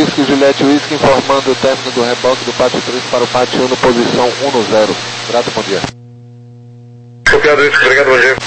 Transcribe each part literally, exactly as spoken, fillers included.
Whisky Juliette Whisky informando o término do reboque do pátio três para o pátio um no posição um no zero. Grato, bom dia. Copiado isso, obrigado, bom dia.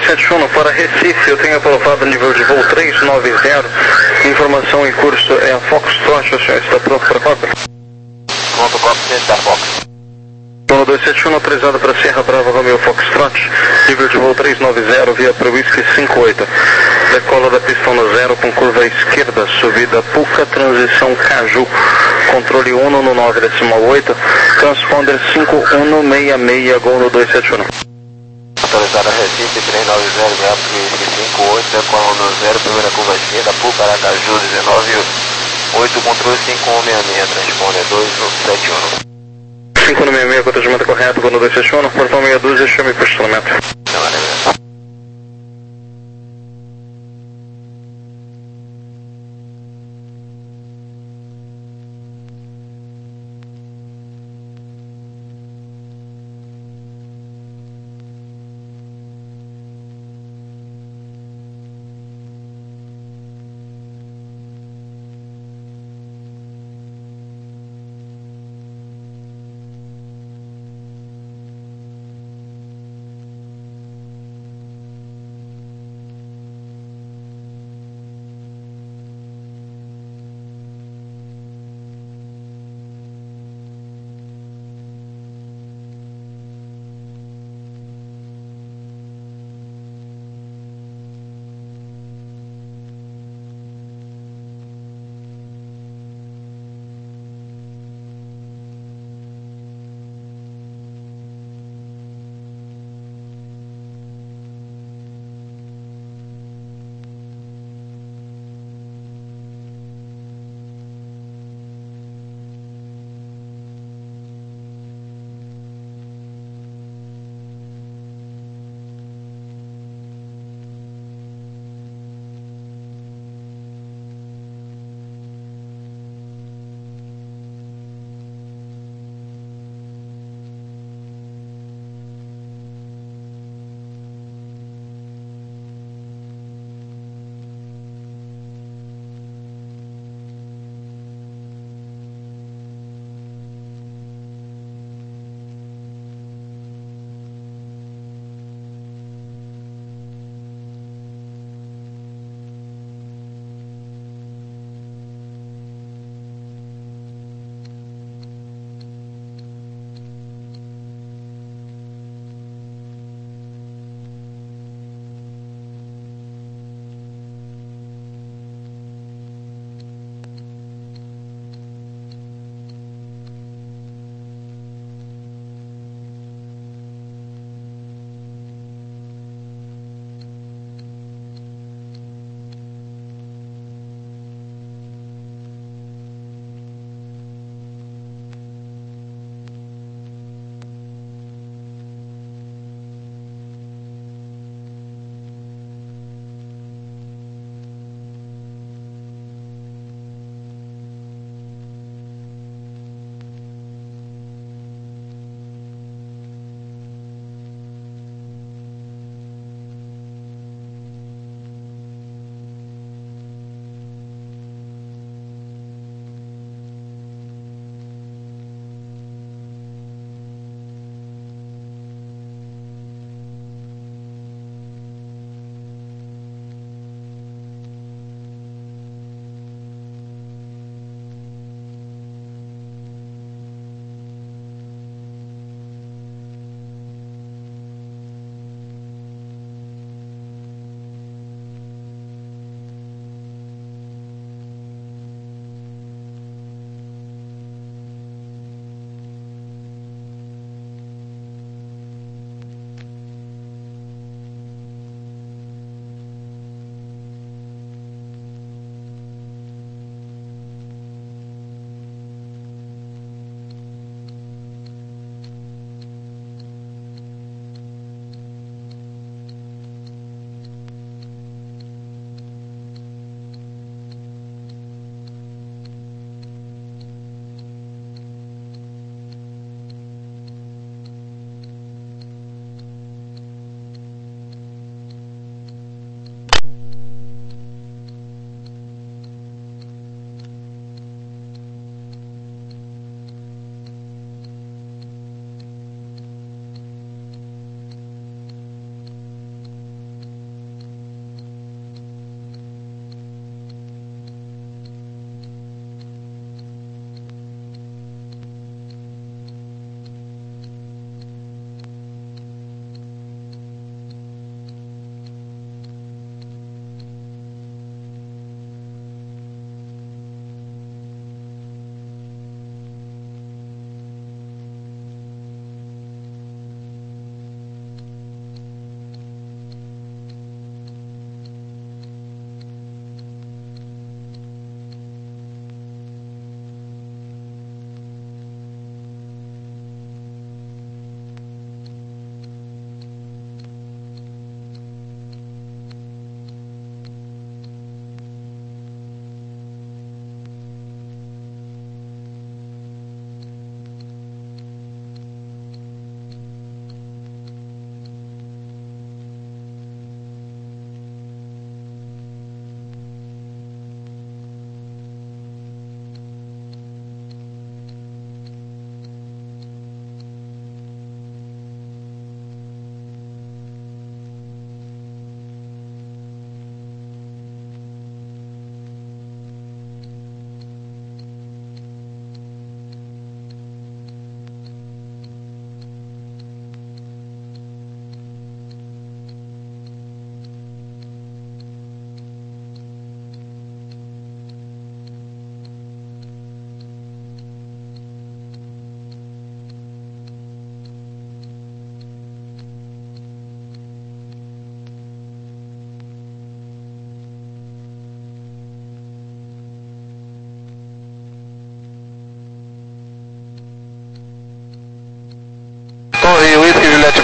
sete um para Recife, eu tenho aprovado nível de voo três nove zero, informação em curso é a Foxtrot, o senhor está pronto para cópia? Pronto, cópia da Fox. Zona dois sete um autorizado para Serra Brava Romeo Foxtrot, nível de voo três nove zero, via para Whisky cinco oito. Decola da pista no zero com curva esquerda, subida Puca, transição Caju, controle um no nove decimal oito, transponder cinco um seis seis, gol no dois sete um. Autorizada Recife três nove zero, via para Whisky cinco oito, decola no zero, primeira curva esquerda, Puca, Aracaju dezenove oito, controle cinco um seis seis, transponder dois sete um. cinco um seis seis, contagiamento correto, gol no dois sete um, portão meia dúzia, chame para estacionamento.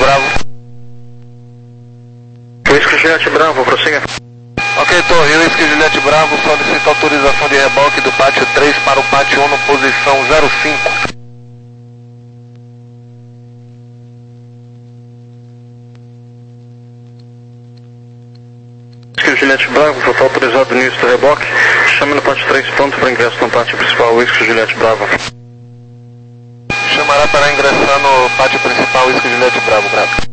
Bravo. Whisky Juliette Bravo, prossiga. Ok, Torre, Whisky Juliette Bravo, solicita autorização de reboque do pátio três para o pátio um, posição zero cinco. Whisky Juliette Bravo, foi autorizado o início do reboque. Chame no pátio três, pronto para ingresso no pátio principal, Whisky Juliette Bravo. Chamará para ingressar no pátio principal, Whisky Juliette Bravo, Bravo.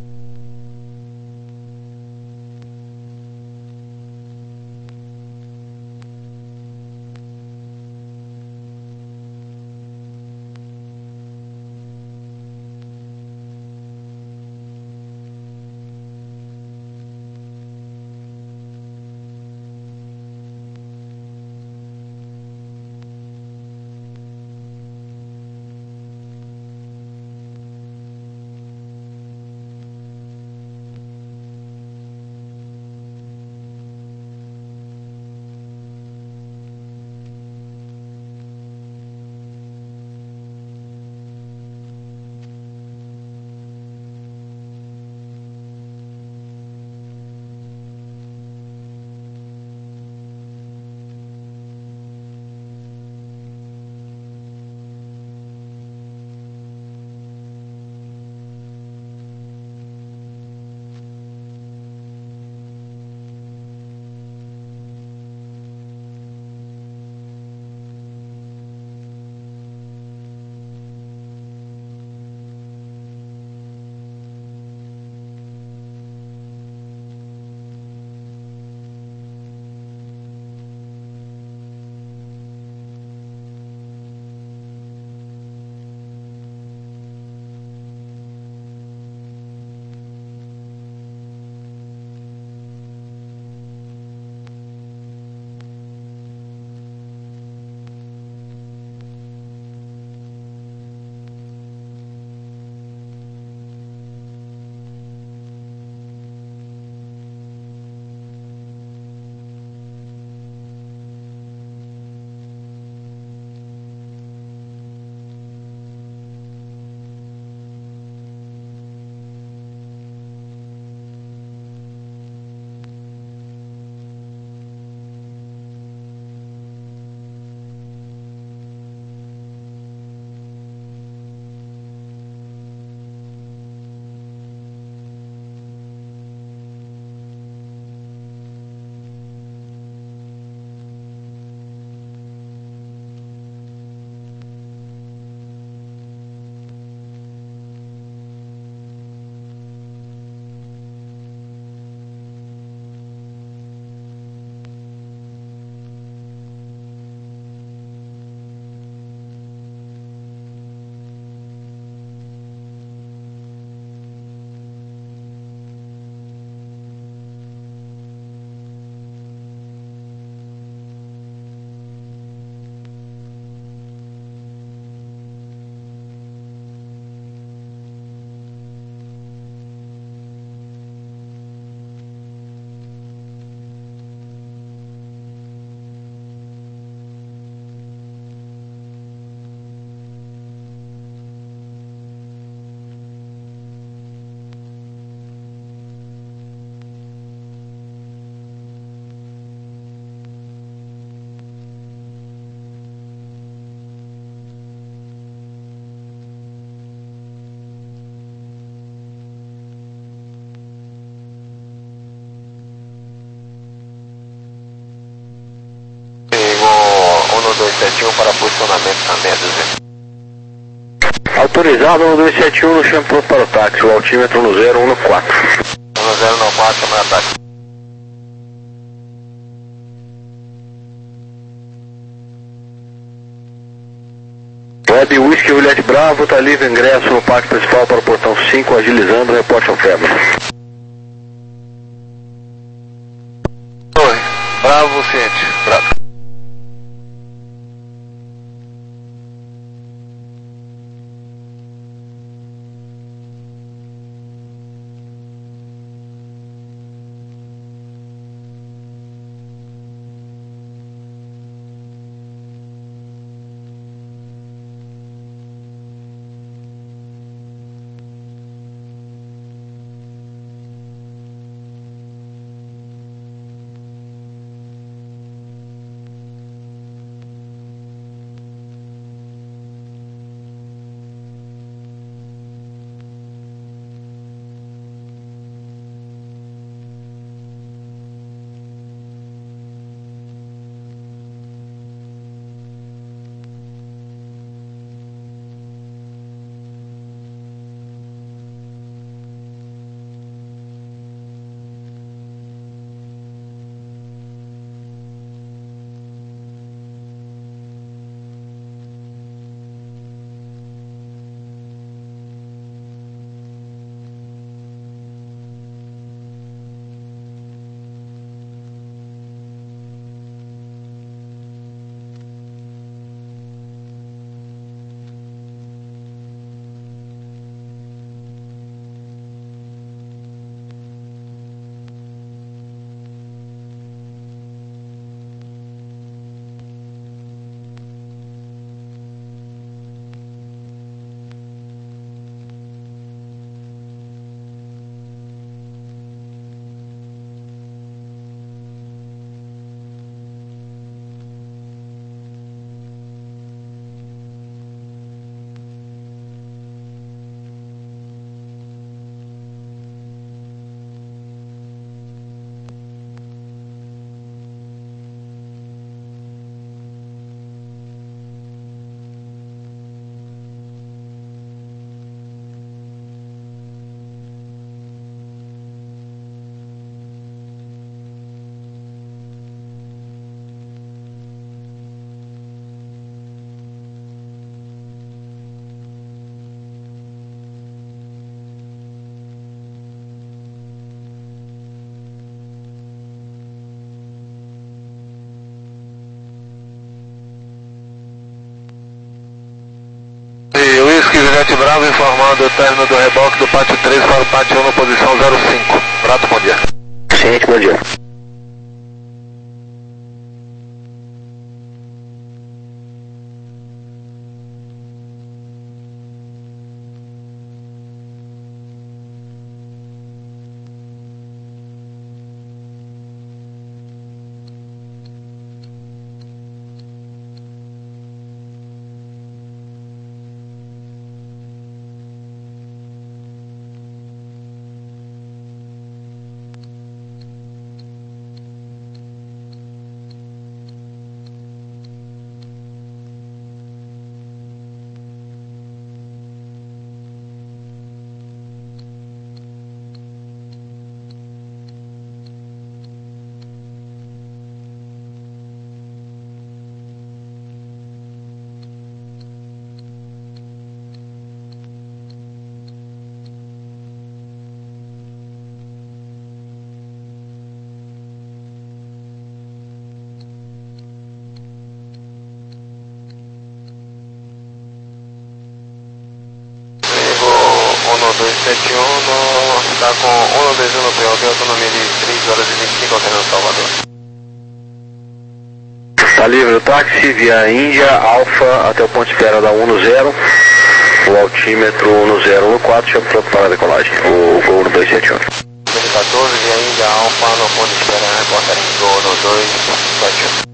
dois sete um para posicionamento na meia dúzia. Autorizado no dois sete um, no chão pronto para o táxi, o altímetro no zero um quatro. no zero um quatro, chama ataque. Web Whisky Juliette Bravo, está livre ingresso no parque principal para o portão cinco, agilizando, reporte ao Febra. Oi, Bravo, ciente, Bravo. Bravo informando o término do reboque do pátio três para o pátio um na posição zero cinco. Prato, bom dia. Ciente, bom dia. um dois sete um, está com um dois um no P O B, autonomia de três horas e vinte e cinco operando Salvador. Está livre o táxi via Índia, Alfa, até o ponto de espera da um no zero. O altímetro um no zero um no quatro, chama pronto para a decolagem. O Gol no dois sete um. quatorze via Índia, Alfa, no ponto de espera, reportarem Gol no dois sete um.